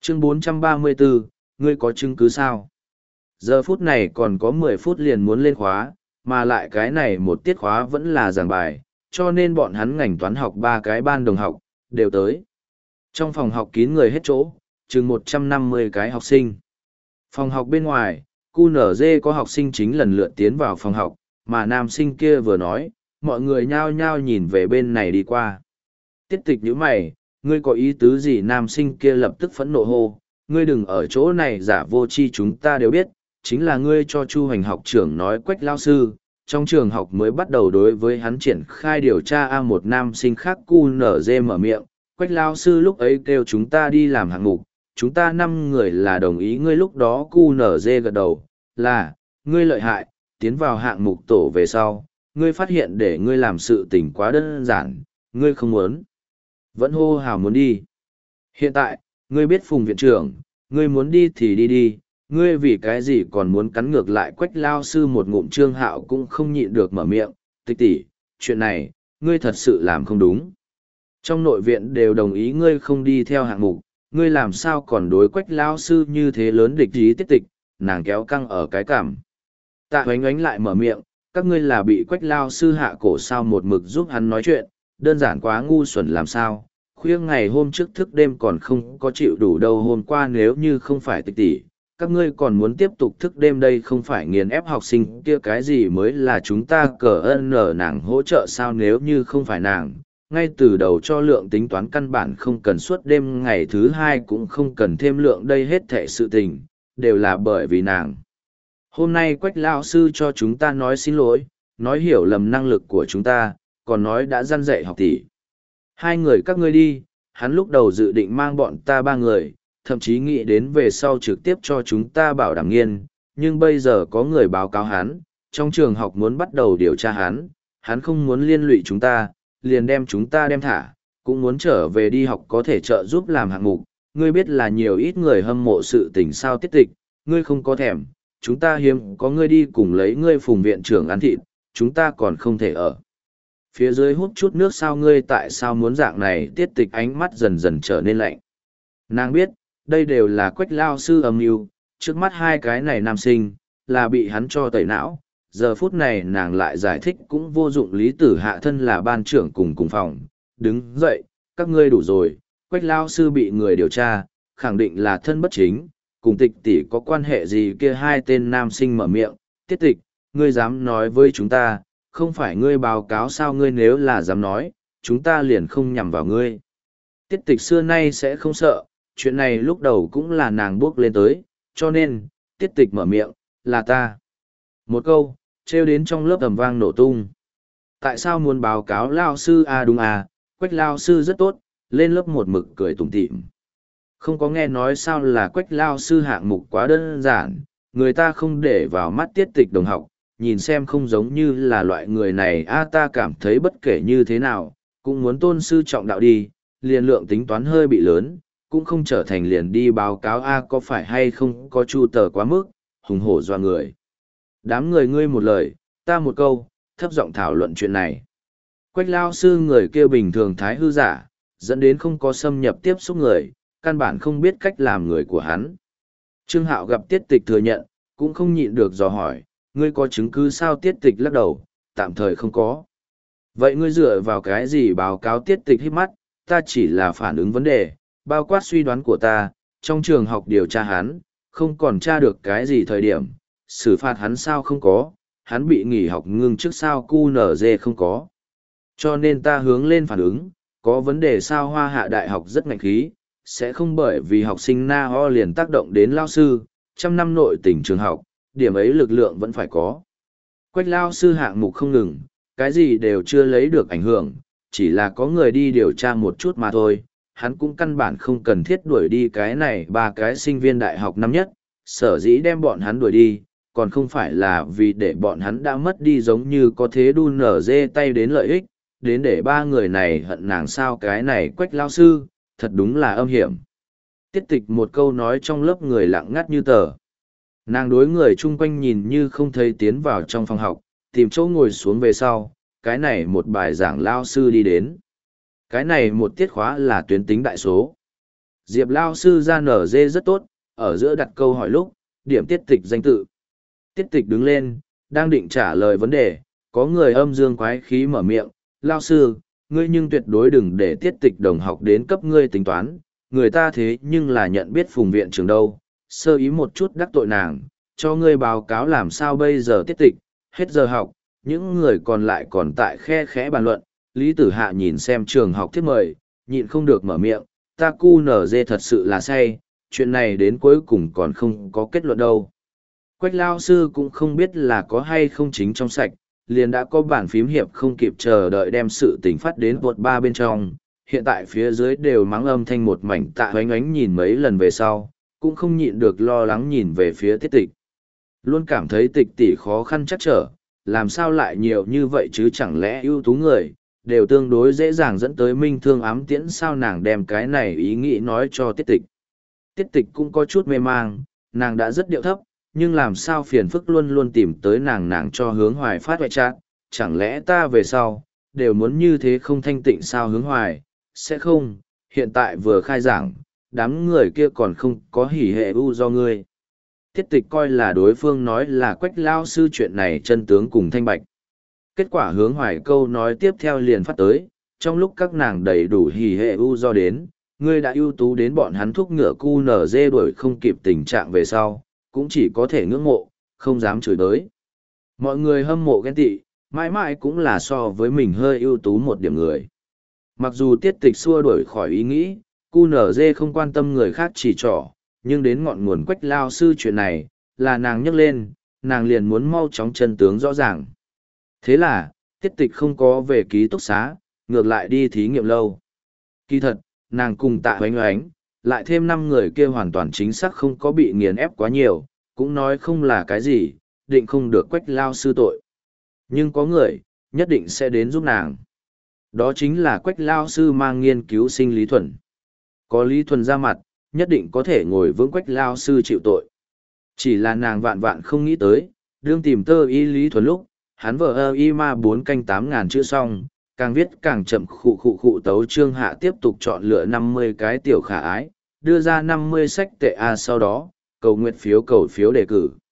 Chương 434, ngươi có chứng cứ sao? Giờ phút này còn có 10 phút liền muốn lên khóa, mà lại cái này một tiết khóa vẫn là giảng bài, cho nên bọn hắn ngành toán học 3 cái ban đồng học, đều tới. Trong phòng học kín người hết chỗ, chừng 150 cái học sinh. Phòng học bên ngoài, QNZ có học sinh chính lần lượt tiến vào phòng học, mà nam sinh kia vừa nói, mọi người nhao nhao nhìn về bên này đi qua. Tiết tịch nhíu mày, ngươi có ý tứ gì? Nam sinh kia lập tức phẫn nộ hô, ngươi đừng ở chỗ này giả vô tri, chúng ta đều biết, chính là ngươi cho Chu Hoành học trưởng nói Quách lao sư, trong trường học mới bắt đầu đối với hắn triển khai điều tra. Một nam sinh khác QNZ mở miệng, Quách lao sư lúc ấy kêu chúng ta đi làm hạng mục, chúng ta 5 người là đồng ý. Ngươi lúc đó QNZ gật đầu, là, ngươi lợi hại, tiến vào hạng mục tổ về sau, ngươi phát hiện để ngươi làm sự tình quá đơn giản, ngươi không muốn. Vẫn hô hào muốn đi. Hiện tại, ngươi biết Phùng viện trưởng, ngươi muốn đi thì đi đi, ngươi vì cái gì còn muốn cắn ngược lại? Quách lao sư một ngụm. Trương Hạo cũng không nhịn được mở miệng, Tịch tỷ, chuyện này, ngươi thật sự làm không đúng. Trong nội viện đều đồng ý ngươi không đi theo hạng mục, ngươi làm sao còn đối Quách lao sư như thế lớn địch ý? Tiết tịch, nàng kéo căng ở cái cảm. Tạ Oánh Oánh lại mở miệng, các ngươi là bị Quách lao sư hạ cổ sao? Một mực giúp hắn nói chuyện, đơn giản quá ngu xuẩn làm sao? Khuya ngày hôm trước thức đêm còn không có chịu đủ đâu. Hôm qua nếu như không phải Tịch tỷ, các ngươi còn muốn tiếp tục thức đêm đây, không phải nghiền ép học sinh kia cái gì mới là chúng ta cờ ơn nở nàng hỗ trợ sao? Nếu như không phải nàng, ngay từ đầu cho lượng tính toán căn bản không cần suốt đêm, ngày thứ 2 cũng không cần thêm lượng, đây hết thệ sự tình, đều là bởi vì nàng. Hôm nay Quách lão sư cho chúng ta nói xin lỗi, nói hiểu lầm năng lực của chúng ta, còn nói đã răn dạy học tỷ. 2 người các ngươi đi, hắn lúc đầu dự định mang bọn ta 3 người, thậm chí nghĩ đến về sau trực tiếp cho chúng ta bảo đảm nghiên, nhưng bây giờ có người báo cáo hắn, trong trường học muốn bắt đầu điều tra hắn không muốn liên lụy chúng ta, liền đem chúng ta đem thả, cũng muốn trở về đi học có thể trợ giúp làm hạng mục. Ngươi biết là nhiều ít người hâm mộ sự tình sao? Tiết tịch, ngươi không có thèm, chúng ta hiếm có ngươi đi cùng lấy ngươi Phùng viện trưởng ăn thịt, chúng ta còn không thể ở phía dưới hút chút nước sao? Ngươi tại sao muốn dạng này? Tiết tịch ánh mắt dần dần trở nên lạnh. Nàng biết, đây đều là Quách lao sư âm mưu, trước mắt 2 cái này nam sinh, là bị hắn cho tẩy não. Giờ phút này nàng lại giải thích cũng vô dụng. Lý Tử Hạ thân là ban trưởng cùng phòng, đứng dậy, các ngươi đủ rồi, Quách lao sư bị người điều tra, khẳng định là thân bất chính, cùng Tịch tỷ có quan hệ gì? Kia 2 tên nam sinh mở miệng, Tiết tịch, ngươi dám nói với chúng ta, không phải ngươi báo cáo sao? Ngươi nếu là dám nói, chúng ta liền không nhằm vào ngươi. Tiết tịch xưa nay sẽ không sợ, chuyện này lúc đầu cũng là nàng bước lên tới, cho nên, Tiết tịch mở miệng, là ta. Một câu, trêu đến trong lớp ầm vang nổ tung. Tại sao muốn báo cáo lao sư? Đúng Quách lao sư rất tốt, lên lớp một mực cười tủm tỉm. Không có nghe nói sao là Quách lao sư hạng mục quá đơn giản, người ta không để vào mắt. Tiết tịch đồng học, nhìn xem không giống như là loại người này. Ta cảm thấy bất kể như thế nào, cũng muốn tôn sư trọng đạo đi, liền lượng tính toán hơi bị lớn, cũng không trở thành liền đi báo cáo. Có phải hay không có chu tờ quá mức, hùng hổ doa người. Đám người ngươi một lời, ta một câu, thấp giọng thảo luận chuyện này. Quách lao sư người kia bình thường thái hư giả, dẫn đến không có xâm nhập tiếp xúc người, căn bản không biết cách làm người của hắn. Trương Hạo gặp Tiết tịch thừa nhận, cũng không nhịn được dò hỏi, ngươi có chứng cứ sao? Tiết tịch lắc đầu, tạm thời không có. Vậy ngươi dựa vào cái gì báo cáo? Tiết tịch híp mắt, ta chỉ là phản ứng vấn đề, bao quát suy đoán của ta, trong trường học điều tra hắn, không còn tra được cái gì thời điểm, xử phạt hắn sao? Không có, hắn bị nghỉ học ngưng trước sao? QNZ không có. Cho nên ta hướng lên phản ứng, có vấn đề sao? Hoa Hạ Đại học rất ngạnh khí, sẽ không bởi vì học sinh na ho liền tác động đến lao sư, trăm năm nội tỉnh trường học, điểm ấy lực lượng vẫn phải có. Quách lao sư hạng mục không ngừng, cái gì đều chưa lấy được ảnh hưởng, chỉ là có người đi điều tra một chút mà thôi. Hắn cũng căn bản không cần thiết đuổi đi cái này 3 cái sinh viên đại học năm nhất, sở dĩ đem bọn hắn đuổi đi, còn không phải là vì để bọn hắn đã mất đi giống như có thế đu nở dê tay đến lợi ích, đến để 3 người này hận nàng sao? Cái này Quách lao sư, thật đúng là âm hiểm. Tiết tịch một câu nói trong lớp người lặng ngắt như tờ. Nàng đối người chung quanh nhìn như không thấy, tiến vào trong phòng học, tìm chỗ ngồi xuống về sau, cái này một bài giảng lao sư đi đến. Cái này một tiết khóa là tuyến tính đại số. Diệp Lao sư ra nở dê rất tốt, ở giữa đặt câu hỏi lúc, điểm tiết tịch danh tự. Tiết tịch đứng lên, đang định trả lời vấn đề, có người âm dương quái khí mở miệng, Lao sư, ngươi nhưng tuyệt đối đừng để tiết tịch đồng học đến cấp ngươi tính toán, người ta thế nhưng là nhận biết phùng viện trường đâu, sơ ý một chút đắc tội nàng, cho ngươi báo cáo làm sao bây giờ tiết tịch, hết giờ học, những người còn lại còn tại khe khẽ bàn luận, Lý Tử Hạ nhìn xem trường học thiết mời, nhịn không được mở miệng, ta cu nở dê thật sự là say, chuyện này đến cuối cùng còn không có kết luận đâu. Quách lao sư cũng không biết là có hay không chính trong sạch, liền đã có bản phím hiệp không kịp chờ đợi đem sự tình phát đến vột ba bên trong, hiện tại phía dưới đều mắng âm thanh một mảnh tạ oánh ánh nhìn mấy lần về sau, cũng không nhịn được lo lắng nhìn về phía tiết tịch. Luôn cảm thấy tịch tỷ khó khăn chắc trở, làm sao lại nhiều như vậy chứ chẳng lẽ ưu tú người, đều tương đối dễ dàng dẫn tới minh thương ám tiễn sao nàng đem cái này ý nghĩ nói cho tiết tịch. Tiết tịch cũng có chút mê mang, nàng đã rất điệu thấp, nhưng làm sao phiền phức luôn luôn tìm tới nàng cho hướng hoài phát hoại trạng, chẳng lẽ ta về sau, đều muốn như thế không thanh tịnh sao hướng hoài, sẽ không, hiện tại vừa khai giảng, đám người kia còn không có hỉ hệ u do ngươi. Tiết tịch coi là đối phương nói là quách lao sư chuyện này chân tướng cùng thanh bạch. Kết quả hướng hoài câu nói tiếp theo liền phát tới, trong lúc các nàng đầy đủ hỉ hệ u do đến, ngươi đã ưu tú đến bọn hắn thúc ngựa cu nở dê đuổi không kịp tình trạng về sau, cũng chỉ có thể ngưỡng mộ, không dám chửi đới. Mọi người hâm mộ ghen tị, mãi mãi cũng là so với mình hơi ưu tú một điểm người. Mặc dù tiết tịch xua đuổi khỏi ý nghĩ, cu nở dê không quan tâm người khác chỉ trỏ, nhưng đến ngọn nguồn quách lao sư chuyện này, là nàng nhắc lên, nàng liền muốn mau chóng chân tướng rõ ràng. Thế là, tiết tịch không có về ký túc xá, ngược lại đi thí nghiệm lâu. Kỳ thật, nàng cùng tạ oánh oánh, lại thêm 5 người kia hoàn toàn chính xác không có bị nghiền ép quá nhiều, cũng nói không là cái gì, định không được quách lao sư tội. Nhưng có người, nhất định sẽ đến giúp nàng. Đó chính là quách lao sư mang nghiên cứu sinh Lý Thuần. Có Lý Thuần ra mặt, nhất định có thể ngồi vững quách lao sư chịu tội. Chỉ là nàng vạn vạn không nghĩ tới, đương tìm tơ y Lý Thuần lúc, hắn vợ y ma 4 canh 8.000 chữ xong, càng viết càng chậm khụ tấu trương hạ tiếp tục chọn lựa 50 cái tiểu khả ái, đưa ra 50 sách tệ A sau đó, cầu nguyện phiếu đề cử.